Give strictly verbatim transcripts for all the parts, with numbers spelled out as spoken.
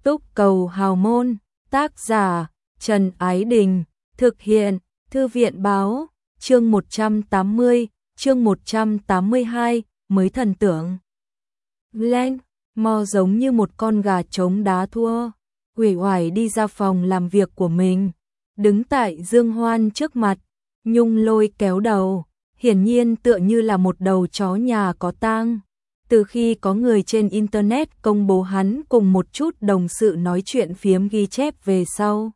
Túc Cầu Hào Môn, tác giả Trần Ái Đình, thực hiện Thư viện Báo, chương một trăm tám mươi, chương một trăm tám mươi hai, mới thần tượng. Glenn, Mo giống như một con gà trống đá thua, uể oải đi ra phòng làm việc của mình, đứng tại Dương Hoan trước mặt, Nhung lôi kéo đầu, hiển nhiên tựa như là một đầu chó nhà có tang. Từ khi có người trên internet công bố hắn cùng một chút đồng sự nói chuyện phiếm ghi chép về sau,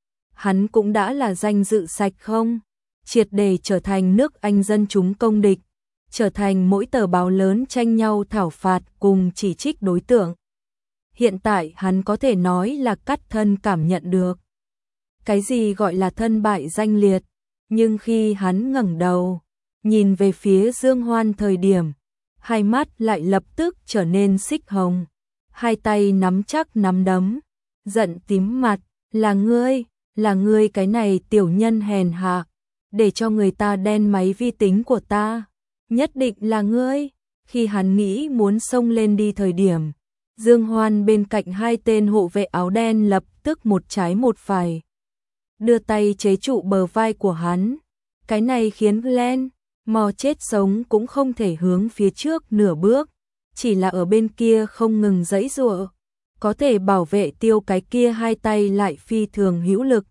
hắn cũng đã là danh dự sạch không, triệt để trở thành nước Anh dân chúng công địch, trở thành mỗi tờ báo lớn tranh nhau thảo phạt cùng chỉ trích đối tượng. Hiện tại hắn có thể nói là cắt thân cảm nhận được cái gì gọi là thân bại danh liệt, nhưng khi hắn ngẩng đầu, nhìn về phía Dương Hoan thời điểm, hai mắt lại lập tức trở nên xích hồng, hai tay nắm chắc nắm đấm, giận tím mặt, là ngươi, là ngươi cái này tiểu nhân hèn hạ, để cho người ta đen máy vi tính của ta, nhất định là ngươi. Khi hắn nghĩ muốn xông lên đi thời điểm, Dương Hoan bên cạnh hai tên hộ vệ áo đen lập tức một trái một phải, đưa tay chế trụ bờ vai của hắn. Cái này khiến Glenn Mo chết sống cũng không thể hướng phía trước nửa bước, chỉ là ở bên kia không ngừng giãy giụa, có thể bảo vệ tiêu cái kia hai tay lại phi thường hữu lực.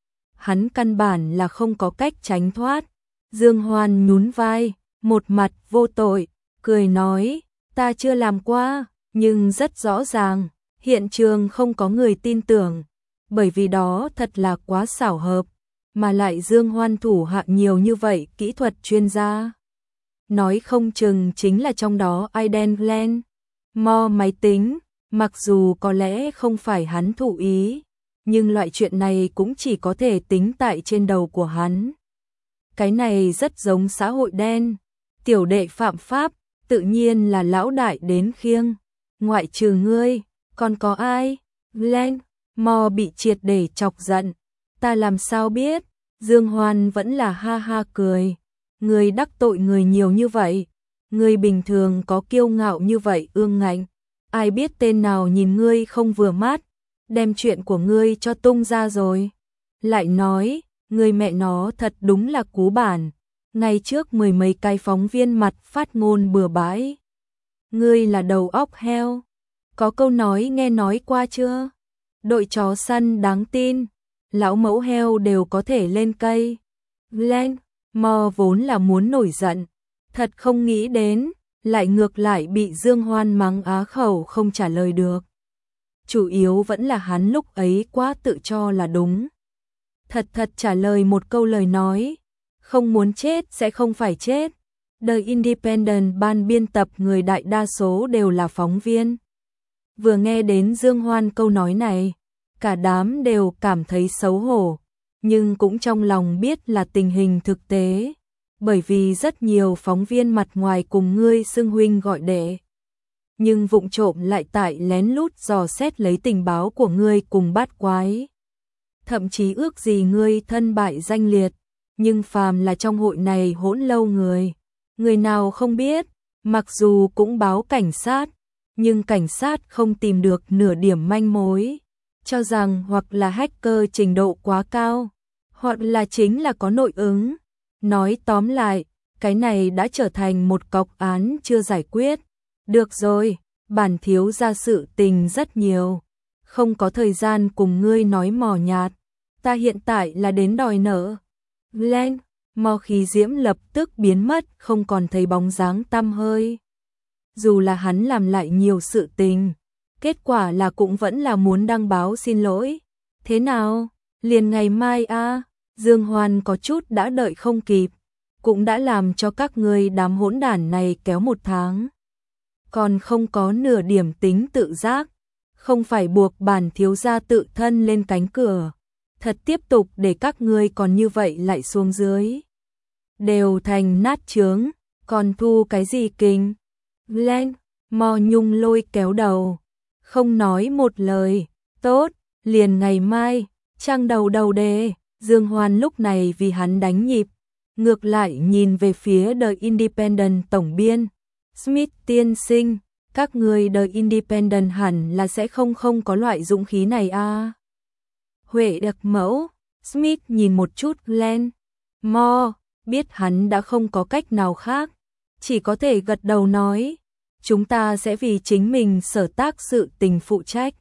Hắn căn bản là không có cách tránh thoát. Dương Hoan nhún vai, một mặt vô tội, cười nói, ta chưa làm qua, nhưng rất rõ ràng, hiện trường không có người tin tưởng, bởi vì đó thật là quá xảo hợp. Mà lại Dương Hoan thủ hạ nhiều như vậy kỹ thuật chuyên gia, nói không chừng chính là trong đó Aiden Glenn Mo máy tính, mặc dù có lẽ không phải hắn thụ ý, nhưng loại chuyện này cũng chỉ có thể tính tại trên đầu của hắn. Cái này rất giống xã hội đen, tiểu đệ phạm pháp, tự nhiên là lão đại đến khiêng, ngoại trừ ngươi, còn có ai? Glenn Mo bị triệt để chọc giận. Ta làm sao biết? Dương Hoan vẫn là ha ha cười. Ngươi đắc tội người nhiều như vậy, ngươi bình thường có kiêu ngạo như vậy ương ngạnh, ai biết tên nào nhìn ngươi không vừa mắt, đem chuyện của ngươi cho tung ra rồi. Lại nói, ngươi mẹ nó thật đúng là cú bản, ngay trước mười mấy cái phóng viên mặt phát ngôn bừa bãi. Ngươi là đầu óc heo. Có câu nói nghe nói qua chưa? Đội chó săn đáng tin, lão mẫu heo đều có thể lên cây. Glenn Mo vốn là muốn nổi giận, thật không nghĩ đến, lại ngược lại bị Dương Hoan mắng á khẩu không trả lời được. Chủ yếu vẫn là hắn lúc ấy quá tự cho là đúng. Thật thật trả lời một câu lời nói, không muốn chết sẽ không phải chết. The Independent ban biên tập người đại đa số đều là phóng viên. Vừa nghe đến Dương Hoan câu nói này, cả đám đều cảm thấy xấu hổ, nhưng cũng trong lòng biết là tình hình thực tế, bởi vì rất nhiều phóng viên mặt ngoài cùng ngươi xưng huynh gọi đệ, nhưng vụng trộm lại tại lén lút dò xét lấy tình báo của ngươi cùng bát quái. Thậm chí ước gì ngươi thân bại danh liệt, nhưng phàm là trong hội này hỗn lâu người, người nào không biết, mặc dù cũng báo cảnh sát, nhưng cảnh sát không tìm được nửa điểm manh mối, cho rằng hoặc là hacker trình độ quá cao, hoặc là chính là có nội ứng. Nói tóm lại, cái này đã trở thành một cọc án chưa giải quyết. Được rồi, bản thiếu ra sự tình rất nhiều, không có thời gian cùng ngươi nói mò nhạt, ta hiện tại là đến đòi nợ. Glenn Mo khí diễm lập tức biến mất, không còn thấy bóng dáng tăm hơi. Dù là hắn làm lại nhiều sự tình, kết quả là cũng vẫn là muốn đăng báo xin lỗi. Thế nào? Liền ngày mai a? À? Dương Hoan có chút đã đợi không kịp, cũng đã làm cho các ngươi đám hỗn đản này kéo một tháng, còn không có nửa điểm tính tự giác, không phải buộc bản thiếu gia tự thân lên cánh cửa, thật tiếp tục để các ngươi còn như vậy lại xuống dưới, đều thành nát chướng, còn thu cái gì kinh? Glenn Mo Nhung lôi kéo đầu, không nói một lời. Tốt, liền ngày mai, trang đầu đầu đề. Dương Hoan lúc này vì hắn đánh nhịp, ngược lại nhìn về phía The Independent tổng biên. Smith tiên sinh, Các người đời Independent hẳn là sẽ không không có loại dũng khí này à. Huệ đặc mẫu, Smith nhìn một chút Glenn Moore, biết hắn đã không có cách nào khác, chỉ có thể gật đầu nói, chúng ta sẽ vì chính mình sở tác sự tình phụ trách.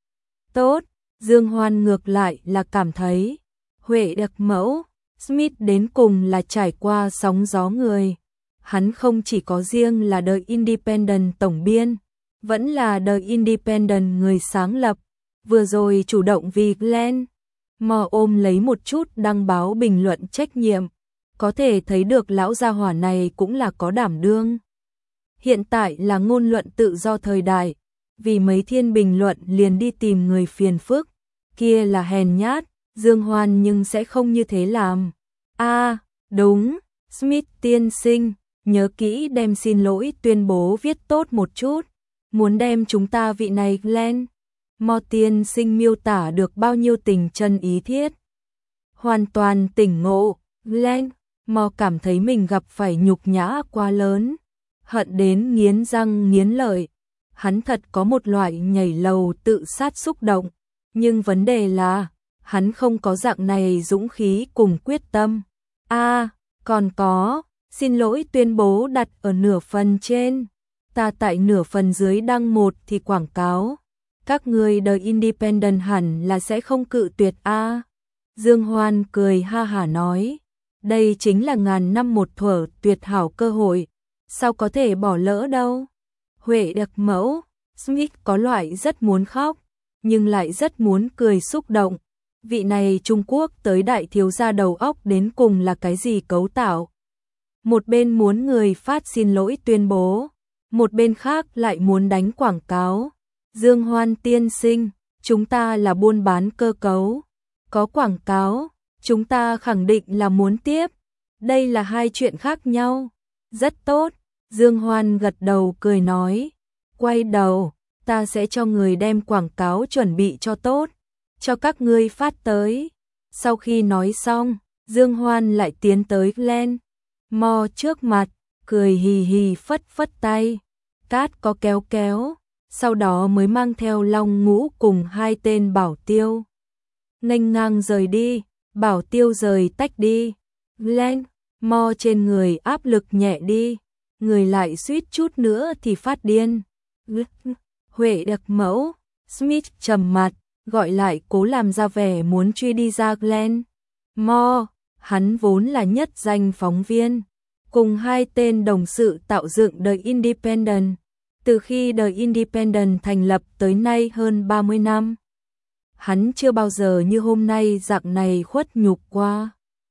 Tốt, Dương Hoan ngược lại là cảm thấy, Huệ đặc mẫu, Smith đến cùng là trải qua sóng gió người. Hắn không chỉ có riêng là đời Independent tổng biên, vẫn là đời Independent người sáng lập, vừa rồi chủ động vì Glenn Moore ôm lấy một chút đăng báo bình luận trách nhiệm, có thể thấy được lão gia hỏa này cũng là có đảm đương. Hiện tại là ngôn luận tự do thời đại, vì mấy thiên bình luận liền đi tìm người phiền phức, kia là hèn nhát, Dương Hoan nhưng sẽ không như thế làm. A, à, đúng, Smith tiên sinh, nhớ kỹ đem xin lỗi tuyên bố viết tốt một chút, muốn đem chúng ta vị này Glenn Moore tiên sinh miêu tả được bao nhiêu tình chân ý thiết. Hoàn toàn tỉnh ngộ, Glenn Moore cảm thấy mình gặp phải nhục nhã quá lớn, hận đến nghiến răng nghiến lợi. Hắn thật có một loại nhảy lầu tự sát xúc động, nhưng vấn đề là, hắn không có dạng này dũng khí cùng quyết tâm. A, à, còn có, xin lỗi tuyên bố đặt ở nửa phần trên, ta tại nửa phần dưới đăng một thì quảng cáo. Các người đời Independent hẳn là sẽ không cự tuyệt a. À. Dương Hoan cười ha hả nói, đây chính là ngàn năm một thuở tuyệt hảo cơ hội, sao có thể bỏ lỡ đâu. Huệ đặc mẫu, Smith có loại rất muốn khóc, nhưng lại rất muốn cười xúc động. Vị này Trung Quốc tới đại thiếu gia đầu óc đến cùng là cái gì cấu tạo. Một bên muốn người phát xin lỗi tuyên bố, một bên khác lại muốn đánh quảng cáo. Dương Hoan tiên sinh, chúng ta là buôn bán cơ cấu, có quảng cáo, chúng ta khẳng định là muốn tiếp. Đây là hai chuyện khác nhau. Rất tốt, Dương Hoan gật đầu cười nói, quay đầu, ta sẽ cho người đem quảng cáo chuẩn bị cho tốt, cho các ngươi phát tới. Sau khi nói xong, Dương Hoan lại tiến tới Glenn Moore trước mặt, cười hì hì phất phất tay, cát có kéo kéo, sau đó mới mang theo Long Ngũ cùng hai tên bảo tiêu. Nghênh ngang rời đi, bảo tiêu rời tách đi, Glenn Moore trên người áp lực nhẹ đi, người lại suýt chút nữa thì phát điên. Huệ đặc mẫu, Smith trầm mặt, gọi lại cố làm ra vẻ muốn truy đi ra Glenn Moore, hắn vốn là nhất danh phóng viên, cùng hai tên đồng sự tạo dựng đời Independent, từ khi đời Independent thành lập tới nay hơn ba mươi năm. Hắn chưa bao giờ như hôm nay dạng này khuất nhục qua,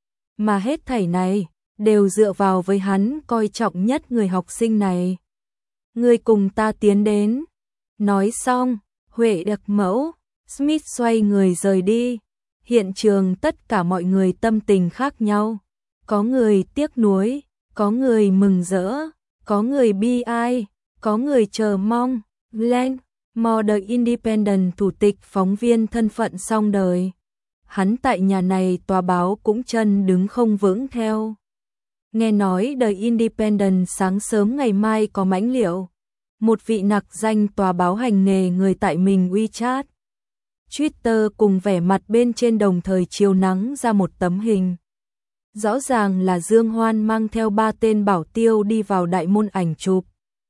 mà hết thảy này đều dựa vào với hắn coi trọng nhất người học sinh này. Người cùng ta tiến đến. Nói xong, Huệ đặc mẫu, Smith xoay người rời đi. Hiện trường tất cả mọi người tâm tình khác nhau. Có người tiếc nuối, có người mừng rỡ, có người bi ai, có người chờ mong. Glenn Moore đời Independent thủ tịch phóng viên thân phận xong đời. Hắn tại nhà này tòa báo cũng chân đứng không vững theo. Nghe nói đời Independent sáng sớm ngày mai có mãnh liệu. Một vị nặc danh tòa báo hành nghề người tại mình WeChat, Twitter cùng vẻ mặt bên trên đồng thời chiếu nắng ra một tấm hình. Rõ ràng là Dương Hoan mang theo ba tên bảo tiêu đi vào đại môn ảnh chụp.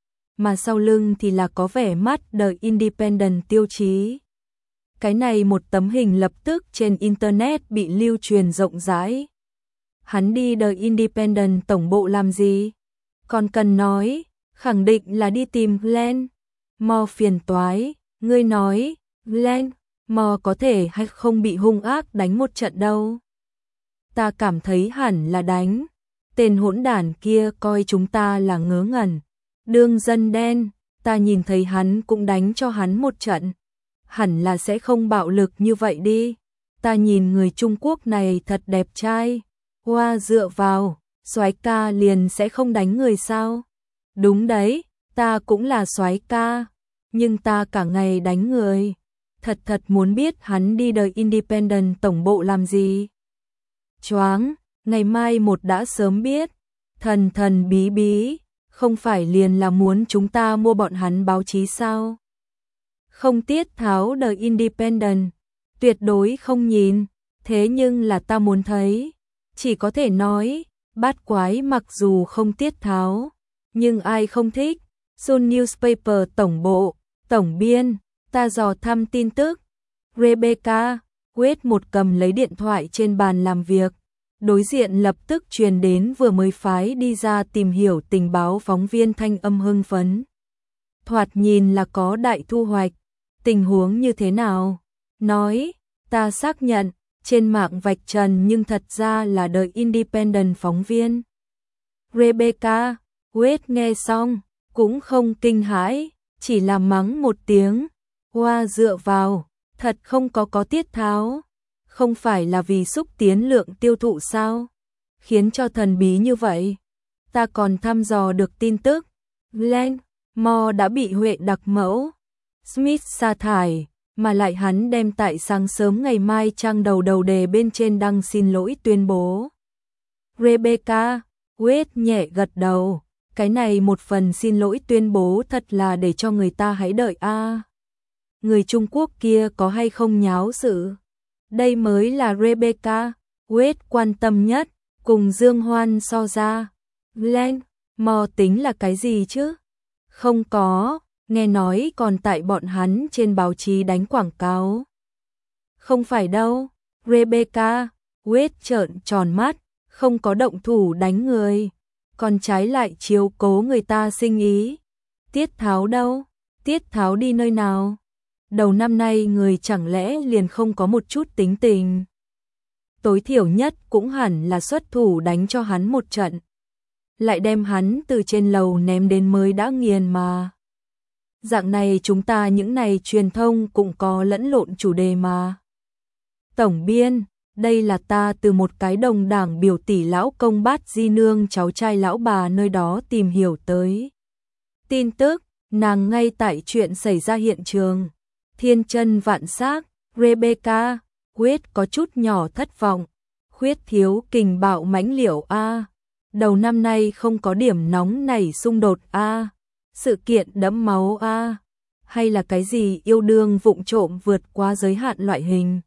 Mà sau lưng thì là có vẻ mắt đời Independent tiêu chí. Cái này một tấm hình lập tức trên Internet bị lưu truyền rộng rãi. Hắn đi đời Independent tổng bộ làm gì? Còn cần nói, khẳng định là đi tìm Glenn Moore phiền toái. Ngươi nói, Glenn Moore có thể hay không bị hung ác đánh một trận đâu? Ta cảm thấy hẳn là đánh. Tên hỗn đản kia coi chúng ta là ngớ ngẩn. Đương dân đen, ta nhìn thấy hắn cũng đánh cho hắn một trận. Hẳn là sẽ không bạo lực như vậy đi. Ta nhìn người Trung Quốc này thật đẹp trai. Hoa dựa vào, soái ca liền sẽ không đánh người sao? Đúng đấy, ta cũng là soái ca, nhưng ta cả ngày đánh người. Thật thật muốn biết hắn đi đời Independent tổng bộ làm gì. Choáng, ngày mai một đã sớm biết. Thần thần bí bí, không phải liền là muốn chúng ta mua bọn hắn báo chí sao? Không tiết tháo The Independent, tuyệt đối không nhìn, thế nhưng là ta muốn thấy, chỉ có thể nói, bát quái mặc dù không tiết tháo, nhưng ai không thích, Sun Newspaper tổng bộ, tổng biên, ta dò thăm tin tức, Rebecca, Wade một cầm lấy điện thoại trên bàn làm việc, đối diện lập tức truyền đến vừa mới phái đi ra tìm hiểu tình báo phóng viên thanh âm hưng phấn. Thoạt nhìn là có đại thu hoạch, tình huống như thế nào? Nói, ta xác nhận, trên mạng vạch trần nhưng thật ra là The Independent phóng viên. Rebecca, Wade nghe xong, cũng không kinh hãi, chỉ là mắng một tiếng, hoa dựa vào, thật không có có tiết tháo, không phải là vì xúc tiến lượng tiêu thụ sao, khiến cho thần bí như vậy. Ta còn thăm dò được tin tức, Glenn Moore đã bị Huệ đặc mẫu, Smith sa thải, mà lại hắn đem tại sáng sớm ngày mai trang đầu đầu đề bên trên đăng xin lỗi tuyên bố. Rebecca, Wade nhẹ gật đầu, cái này một phần xin lỗi tuyên bố thật là để cho người ta hãy đợi a. À, người Trung Quốc kia có hay không nháo sự? Đây mới là Rebecca, Wade quan tâm nhất, cùng Dương Hoan so ra. Glenn Moore tính là cái gì chứ? Không có, nghe nói còn tại bọn hắn trên báo chí đánh quảng cáo. Không phải đâu, Rebecca, Wade trợn tròn mắt, không có động thủ đánh người, còn trái lại chiếu cố người ta sinh ý. Tiết tháo đâu? Tiết tháo đi nơi nào? Đầu năm nay người chẳng lẽ liền không có một chút tính tình. Tối thiểu nhất cũng hẳn là xuất thủ đánh cho hắn một trận. Lại đem hắn từ trên lầu ném đến mới đã nghiền mà. Dạng này chúng ta những này truyền thông cũng có lẫn lộn chủ đề mà. Tổng biên, đây là ta từ một cái đồng đảng biểu tỷ lão công bát di nương cháu trai lão bà nơi đó tìm hiểu tới. Tin tức, nàng ngay tại chuyện xảy ra hiện trường. Thiên chân vạn xác, Rebecca, Wade có chút nhỏ thất vọng. Khuyết thiếu kình bạo mãnh liễu a. Đầu năm nay không có điểm nóng nảy xung đột a. Sự kiện đẫm máu a, hay là cái gì yêu đương vụng trộm vượt qua giới hạn loại hình,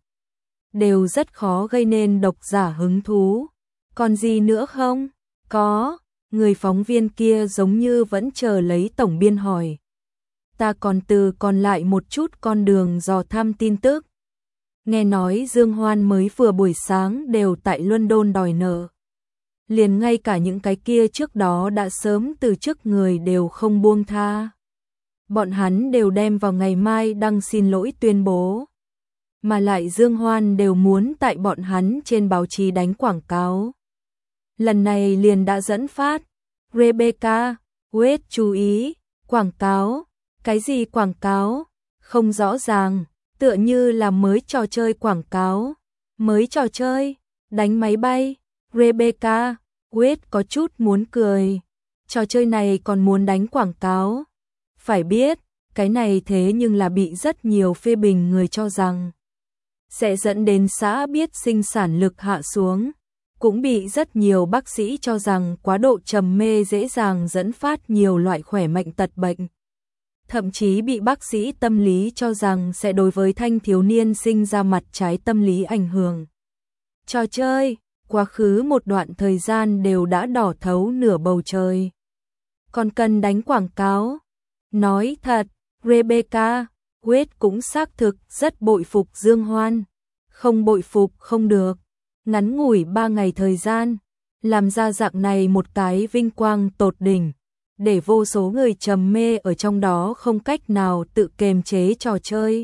đều rất khó gây nên độc giả hứng thú. Còn gì nữa không? Có, người phóng viên kia giống như vẫn chờ lấy tổng biên hỏi. Ta còn từ còn lại một chút con đường dò thăm tin tức. Nghe nói Dương Hoan mới vừa buổi sáng đều tại London đòi nợ. Liền ngay cả những cái kia trước đó đã sớm từ trước người đều không buông tha. Bọn hắn đều đem vào ngày mai đăng xin lỗi tuyên bố. Mà lại Dương Hoan đều muốn tại bọn hắn trên báo chí đánh quảng cáo. Lần này liền đã dẫn phát. Rebecca, Wade chú ý, quảng cáo, cái gì quảng cáo? Không rõ ràng, tựa như là mới trò chơi quảng cáo. Mới trò chơi, đánh máy bay. Rebecca, Wade có chút muốn cười. Trò chơi này còn muốn đánh quảng cáo. Phải biết, cái này thế nhưng là bị rất nhiều phê bình người cho rằng sẽ dẫn đến xã biết sinh sản lực hạ xuống. Cũng bị rất nhiều bác sĩ cho rằng quá độ trầm mê dễ dàng dẫn phát nhiều loại khỏe mạnh tật bệnh. Thậm chí bị bác sĩ tâm lý cho rằng sẽ đối với thanh thiếu niên sinh ra mặt trái tâm lý ảnh hưởng. Trò chơi, quá khứ một đoạn thời gian đều đã đỏ thấu nửa bầu trời. Còn cần đánh quảng cáo. Nói thật, Rebecca, Wade cũng xác thực rất bội phục Dương Hoan. Không bội phục không được. Ngắn ngủi ba ngày thời gian, làm ra dạng này một cái vinh quang tột đỉnh, để vô số người trầm mê ở trong đó không cách nào tự kiềm chế trò chơi.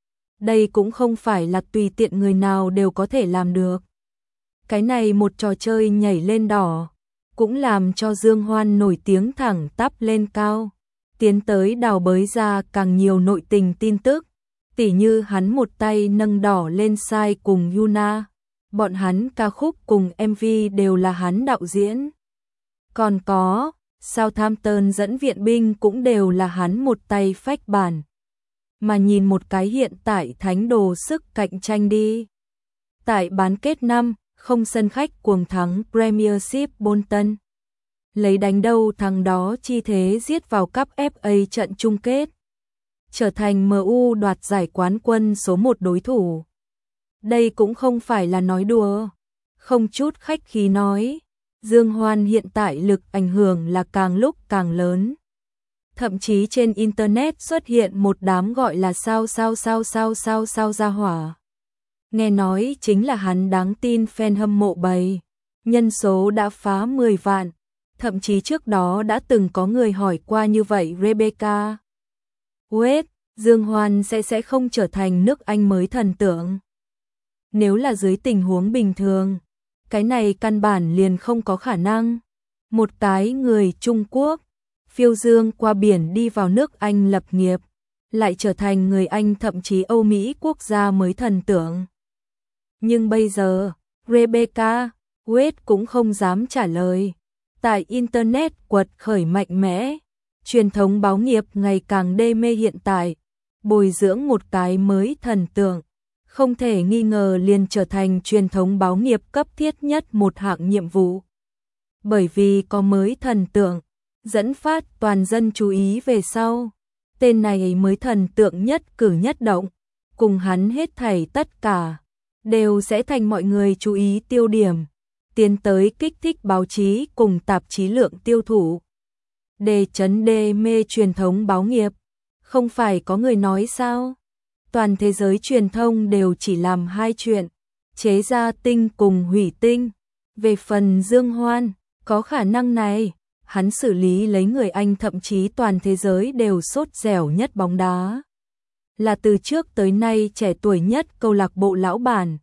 Đây cũng không phải là tùy tiện người nào đều có thể làm được. Cái này một trò chơi nhảy lên đỏ, cũng làm cho Dương Hoan nổi tiếng thẳng tắp lên cao, tiến tới đào bới ra càng nhiều nội tình tin tức, tỉ như hắn một tay nâng đỏ lên sai cùng Yuna, bọn hắn ca khúc cùng em vê đều là hắn đạo diễn. Còn có, Southampton dẫn viện binh cũng đều là hắn một tay phách bản. Mà nhìn một cái hiện tại thánh đồ sức cạnh tranh đi. Tại bán kết năm, không sân khách cuồng thắng Premiership Bolton. lấy đánh đâu thằng đó chi thế giết vào cúp ép a trận chung kết, trở thành em u đoạt giải quán quân số một đối thủ. Đây cũng không phải là nói đùa, không chút khách khí nói, Dương Hoan hiện tại lực ảnh hưởng là càng lúc càng lớn. Thậm chí trên internet xuất hiện một đám gọi là sao sao sao sao sao sao gia hỏa. Nghe nói chính là hắn đáng tin fan hâm mộ bầy, nhân số đã phá mười vạn, thậm chí trước đó đã từng có người hỏi qua như vậy Rebecca Wade, Dương Hoan sẽ sẽ không trở thành nước Anh mới thần tượng. Nếu là dưới tình huống bình thường, cái này căn bản liền không có khả năng. Một cái người Trung Quốc, phiêu dương qua biển đi vào nước Anh lập nghiệp, lại trở thành người Anh thậm chí Âu Mỹ quốc gia mới thần tượng. Nhưng bây giờ, Rebecca Wade cũng không dám trả lời. Tại Internet quật khởi mạnh mẽ, truyền thống báo nghiệp ngày càng đê mê hiện tại, bồi dưỡng một cái mới thần tượng, không thể nghi ngờ liền trở thành truyền thống báo nghiệp cấp thiết nhất một hạng nhiệm vụ. Bởi vì có mới thần tượng, dẫn phát toàn dân chú ý về sau, tên này mới thần tượng nhất cử nhất động, cùng hắn hết thảy tất cả, đều sẽ thành mọi người chú ý tiêu điểm, tiến tới kích thích báo chí cùng tạp chí lượng tiêu thụ. Để chấn đê mê truyền thống báo nghiệp, không phải có người nói sao? Toàn thế giới truyền thông đều chỉ làm hai chuyện, chế ra tinh cùng hủy tinh. Về phần Dương Hoan, có khả năng này, hắn xử lý lấy người Anh thậm chí toàn thế giới đều sốt dẻo nhất bóng đá. Là từ trước tới nay trẻ tuổi nhất câu lạc bộ lão bản.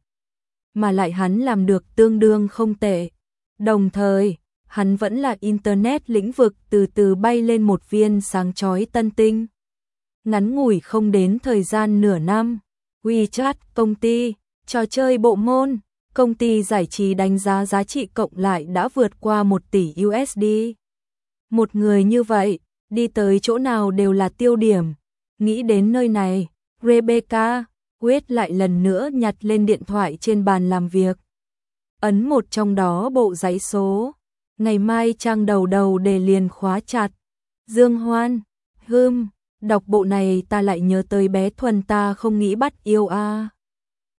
Mà lại hắn làm được tương đương không tệ. Đồng thời, hắn vẫn là Internet lĩnh vực từ từ bay lên một viên sáng chói tân tinh. Ngắn ngủi không đến thời gian nửa năm, WeChat công ty, trò chơi bộ môn, công ty giải trí đánh giá giá trị cộng lại đã vượt qua một tỷ u ét đê. Một người như vậy, đi tới chỗ nào đều là tiêu điểm. Nghĩ đến nơi này, Rebecca Wade lại lần nữa nhặt lên điện thoại trên bàn làm việc. Ấn một trong đó bộ giấy số. Ngày mai trang đầu đầu để liền khóa chặt. Dương Hoan, hưm, đọc bộ này ta lại nhớ tới bé Thuần ta không nghĩ bắt yêu a. À.